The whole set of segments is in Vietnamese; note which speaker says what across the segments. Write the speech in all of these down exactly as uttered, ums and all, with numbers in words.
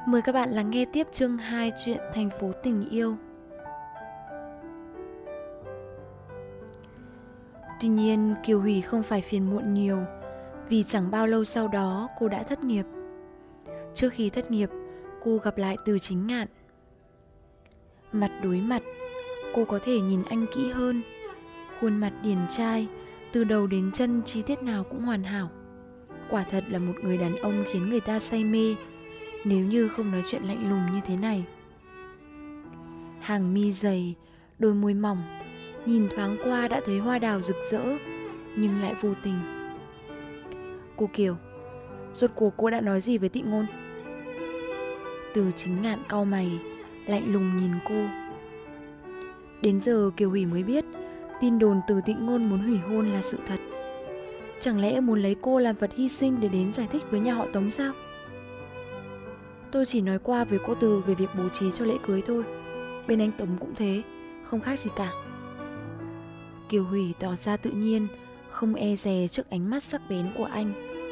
Speaker 1: Mời các bạn lắng nghe tiếp chương hai chuyện Thành phố tình yêu. Tuy nhiên, Kiều Hủy không phải phiền muộn nhiều, vì chẳng bao lâu sau đó cô đã thất nghiệp. Trước khi thất nghiệp, cô gặp lại Từ Chính Ngạn. Mặt đối mặt, cô có thể nhìn anh kỹ hơn. Khuôn mặt điển trai, từ đầu đến chân chi tiết nào cũng hoàn hảo. Quả thật là một người đàn ông khiến người ta say mê, nếu như không nói chuyện lạnh lùng như thế này. Hàng mi dày, đôi môi mỏng, nhìn thoáng qua đã thấy hoa đào rực rỡ, nhưng lại vô tình. Cô Kiều, rốt cuộc cô đã nói gì với Tị Ngôn? Từ Chính Ngạn cau mày, lạnh lùng nhìn cô. Đến giờ Kiều Hủy mới biết tin đồn Từ Tị Ngôn muốn hủy hôn là sự thật. Chẳng lẽ muốn lấy cô làm vật hy sinh để đến giải thích với nhà họ Tống sao? Tôi chỉ nói qua với cô Từ về việc bố trí cho lễ cưới thôi. Bên anh Tống cũng thế, không khác gì cả. Kiều Hủy tỏ ra tự nhiên, không e dè trước ánh mắt sắc bén của anh.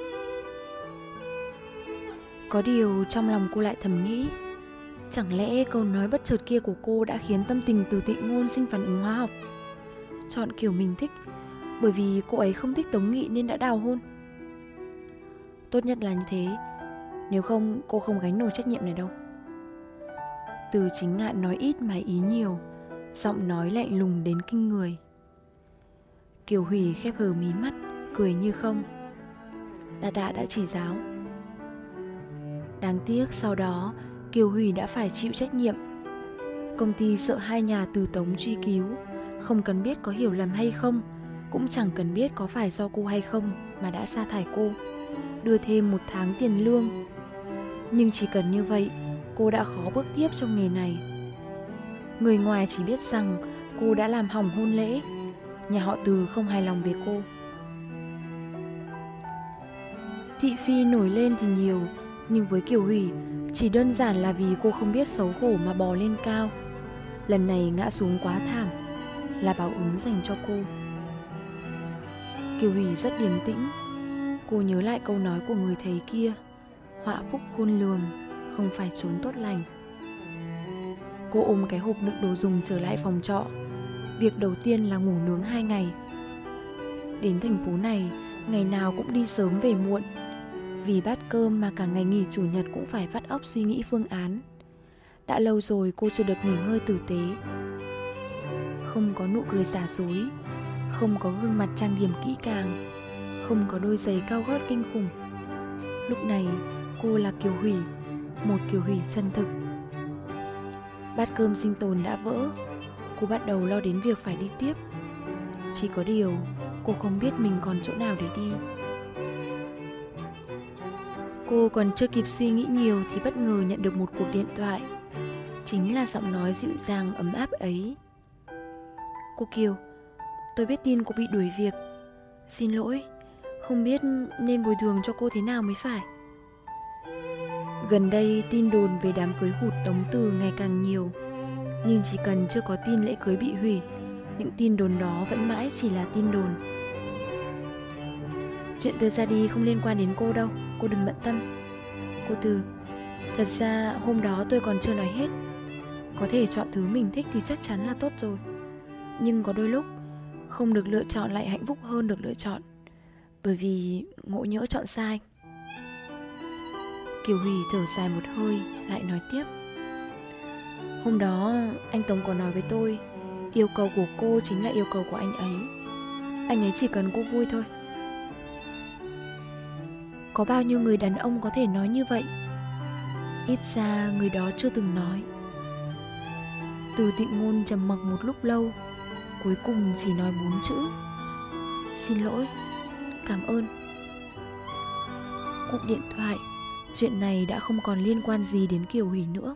Speaker 1: Có điều trong lòng cô lại thầm nghĩ, chẳng lẽ câu nói bất chợt kia của cô đã khiến tâm tình Từ Tị Ngôn sinh phản ứng hóa học, chọn kiểu mình thích, bởi vì cô ấy không thích Tống Nghị nên đã đào hôn. Tốt nhất là như thế, nếu không cô không gánh nổi trách nhiệm này đâu. Từ Chính Ngạn nói ít mà ý nhiều, giọng nói lạnh lùng đến kinh người. Kiều Hủy khép hờ mí mắt, cười như không. Đa tạ đã chỉ giáo. Đáng tiếc sau đó Kiều Hủy đã phải chịu trách nhiệm. Công ty sợ hai nhà Từ Tống truy cứu, không cần biết có hiểu lầm hay không, cũng chẳng cần biết có phải do cô hay không mà đã sa thải cô, đưa thêm một tháng tiền lương. Nhưng chỉ cần như vậy, cô đã khó bước tiếp trong nghề này. Người ngoài chỉ biết rằng cô đã làm hỏng hôn lễ. Nhà họ Từ không hài lòng về cô. Thị phi nổi lên thì nhiều, nhưng với Kiều Hủy chỉ đơn giản là vì cô không biết xấu hổ mà bò lên cao. Lần này ngã xuống quá thảm, là báo ứng dành cho cô. Kiều Hủy rất điềm tĩnh. Cô nhớ lại câu nói của người thầy kia, họa phúc khôn lường, không phải trốn tốt lành. Cô ôm cái hộp đựng đồ dùng trở lại phòng trọ. Việc đầu tiên là ngủ nướng hai ngày. Đến thành phố này, ngày nào cũng đi sớm về muộn. Vì bát cơm mà cả ngày nghỉ chủ nhật cũng phải vắt óc suy nghĩ phương án. Đã lâu rồi cô chưa được nghỉ ngơi tử tế. Không có nụ cười giả dối, không có gương mặt trang điểm kỹ càng, không có đôi giày cao gót kinh khủng. Lúc này cô là Kiều Hủy, một Kiều Hủy chân thực. Bát cơm sinh tồn đã vỡ, cô bắt đầu lo đến việc phải đi tiếp. Chỉ có điều cô không biết mình còn chỗ nào để đi. Cô còn chưa kịp suy nghĩ nhiều thì bất ngờ nhận được một cuộc điện thoại. Chính là giọng nói dịu dàng ấm áp ấy. Cô Kiều, tôi biết tin cô bị đuổi việc. Xin lỗi, không biết nên bồi thường cho cô thế nào mới phải. Gần đây tin đồn về đám cưới hụt Tống Từ ngày càng nhiều. Nhưng chỉ cần chưa có tin lễ cưới bị hủy, những tin đồn đó vẫn mãi chỉ là tin đồn. Chuyện tôi ra đi không liên quan đến cô đâu, cô đừng bận tâm. Cô Từ, thật ra hôm đó tôi còn chưa nói hết. Có thể chọn thứ mình thích thì chắc chắn là tốt rồi. Nhưng có đôi lúc không được lựa chọn lại hạnh phúc hơn được lựa chọn, bởi vì ngộ nhỡ chọn sai. Kiều Hủy thở dài một hơi, lại nói tiếp. Hôm đó anh Tống có nói với tôi, yêu cầu của cô chính là yêu cầu của anh ấy. Anh ấy chỉ cần cô vui thôi. Có bao nhiêu người đàn ông có thể nói như vậy? Ít ra người đó chưa từng nói. Từ Tị Ngôn trầm mặc một lúc lâu, cuối cùng chỉ nói bốn chữ: xin lỗi, cảm ơn. Cúp điện thoại. Chuyện này đã không còn liên quan gì đến Kiều Hủy nữa.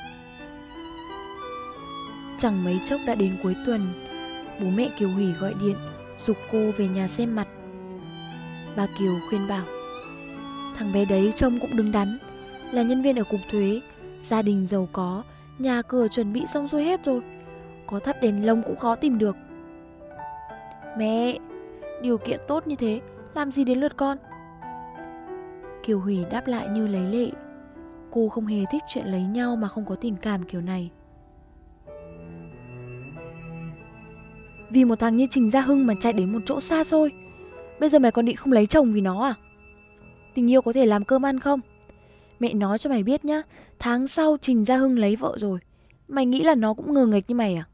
Speaker 1: Chẳng mấy chốc đã đến cuối tuần. Bố mẹ Kiều Hủy gọi điện giục cô về nhà xem mặt. Bà Kiều khuyên bảo, thằng bé đấy trông cũng đứng đắn, là nhân viên ở cục thuế, gia đình giàu có, nhà cửa chuẩn bị xong xuôi hết rồi, có thắp đèn lồng cũng khó tìm được. Mẹ, điều kiện tốt như thế, làm gì đến lượt con? Kiều Hủy đáp lại như lấy lệ. Cô không hề thích chuyện lấy nhau mà không có tình cảm kiểu này. Vì một thằng như Trình Gia Hưng mà chạy đến một chỗ xa xôi, bây giờ mày còn định không lấy chồng vì nó à? Tình yêu có thể làm cơm ăn không? Mẹ nói cho mày biết nhá, tháng sau Trình Gia Hưng lấy vợ rồi, mày nghĩ là nó cũng ngờ nghệch như mày à?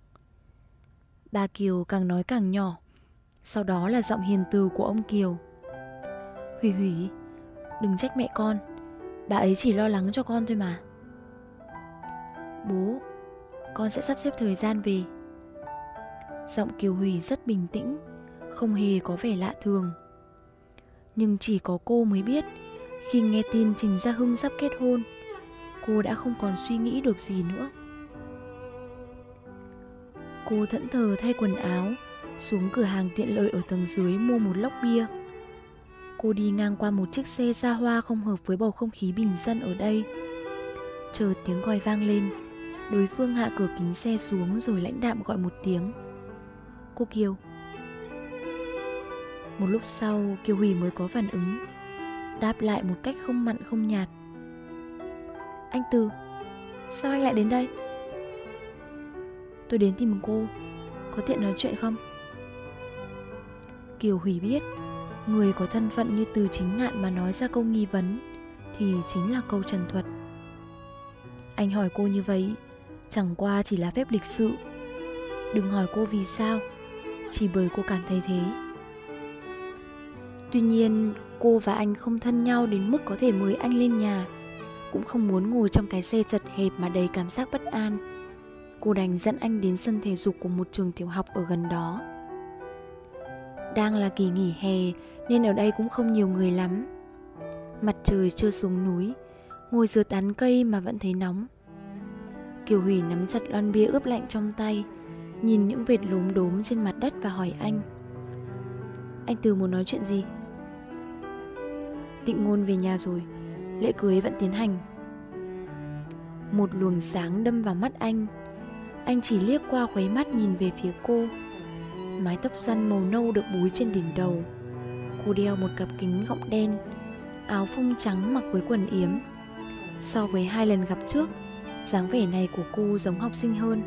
Speaker 1: Bà Kiều càng nói càng nhỏ. Sau đó là giọng hiền từ của ông Kiều. Hủy Hủy, đừng trách mẹ con, bà ấy chỉ lo lắng cho con thôi mà. Bố, con sẽ sắp xếp thời gian về. Giọng Kiều Hủy rất bình tĩnh, không hề có vẻ lạ thường. Nhưng chỉ có cô mới biết, khi nghe tin Trình Gia Hưng sắp kết hôn, cô đã không còn suy nghĩ được gì nữa. Cô thẫn thờ thay quần áo, xuống cửa hàng tiện lợi ở tầng dưới mua một lốc bia. Cô đi ngang qua một chiếc xe xa hoa không hợp với bầu không khí bình dân ở đây. Chợt tiếng còi vang lên, đối phương hạ cửa kính xe xuống rồi lãnh đạm gọi một tiếng. Cô Kiều. Một lúc sau Kiều Hủy mới có phản ứng, đáp lại một cách không mặn không nhạt. Anh Từ, sao anh lại đến đây? Tôi đến tìm cô, có tiện nói chuyện không? Kiều Hủy biết, người có thân phận như Từ Chính Ngạn mà nói ra câu nghi vấn thì chính là câu trần thuật. Anh hỏi cô như vậy chẳng qua chỉ là phép lịch sự. Đừng hỏi cô vì sao, chỉ bởi cô cảm thấy thế. Tuy nhiên cô và anh không thân nhau đến mức có thể mời anh lên nhà, cũng không muốn ngồi trong cái xe chật hẹp mà đầy cảm giác bất an. Cô đành dẫn anh đến sân thể dục của một trường tiểu học ở gần đó. Đang là kỳ nghỉ hè nên ở đây cũng không nhiều người lắm. Mặt trời chưa xuống núi, ngồi dưới tán cây mà vẫn thấy nóng. Kiều Hủy nắm chặt lon bia ướp lạnh trong tay, nhìn những vệt lốm đốm trên mặt đất và hỏi anh. Anh Từ muốn nói chuyện gì? Tịnh Ngôn về nhà rồi, lễ cưới vẫn tiến hành. Một luồng sáng đâm vào mắt anh. Anh chỉ liếc qua khóe mắt nhìn về phía cô. Mái tóc xoăn màu nâu được búi trên đỉnh đầu. Cô đeo một cặp kính gọng đen, áo phông trắng mặc với quần yếm. So với hai lần gặp trước, dáng vẻ này của cô giống học sinh hơn.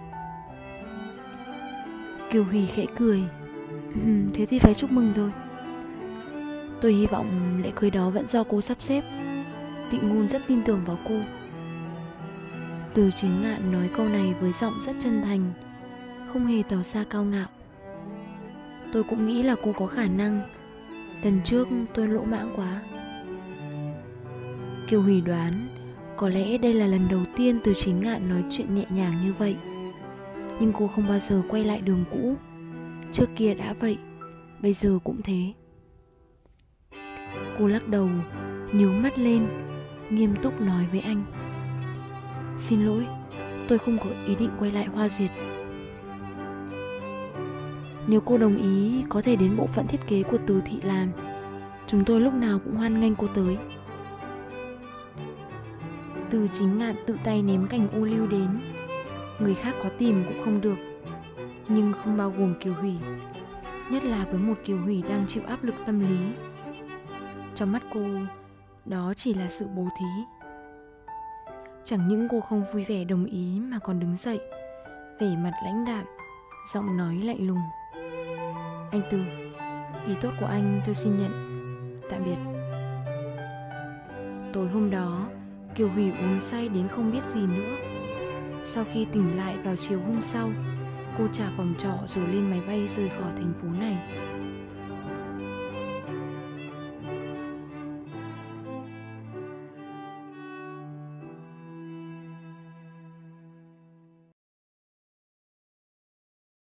Speaker 1: Kiều Hủy khẽ cười. Thế thì phải chúc mừng rồi. Tôi hy vọng lễ cưới đó vẫn do cô sắp xếp. Tịnh Ngôn rất tin tưởng vào cô. Từ Chính Ngạn nói câu này với giọng rất chân thành, không hề tỏ ra cao ngạo. Tôi cũng nghĩ là cô có khả năng. Lần trước tôi lỗ mãng quá. Kiều Hủy đoán có lẽ đây là lần đầu tiên Từ Chính Ngạn nói chuyện nhẹ nhàng như vậy. Nhưng cô không bao giờ quay lại đường cũ. Trước kia đã vậy, bây giờ cũng thế. Cô lắc đầu, nhướng mắt lên, nghiêm túc nói với anh. Xin lỗi, tôi không có ý định quay lại Hoa Duyệt. Nếu cô đồng ý, có thể đến bộ phận thiết kế của Từ Thị làm. Chúng tôi lúc nào cũng hoan nghênh cô tới. Từ Chính Ngạn tự tay ném cành ô liu đến. Người khác có tìm cũng không được, nhưng không bao gồm Kiều Hủy, nhất là với một Kiều Hủy đang chịu áp lực tâm lý. Trong mắt cô, đó chỉ là sự bố thí. Chẳng những cô không vui vẻ đồng ý mà còn đứng dậy, vẻ mặt lãnh đạm, giọng nói lạnh lùng. Anh Từ, ý tốt của anh tôi xin nhận. Tạm biệt. Tối hôm đó, Kiều Hủy uống say đến không biết gì nữa. Sau khi tỉnh lại vào chiều hôm sau, cô trả phòng trọ rồi lên máy bay rời khỏi thành phố này.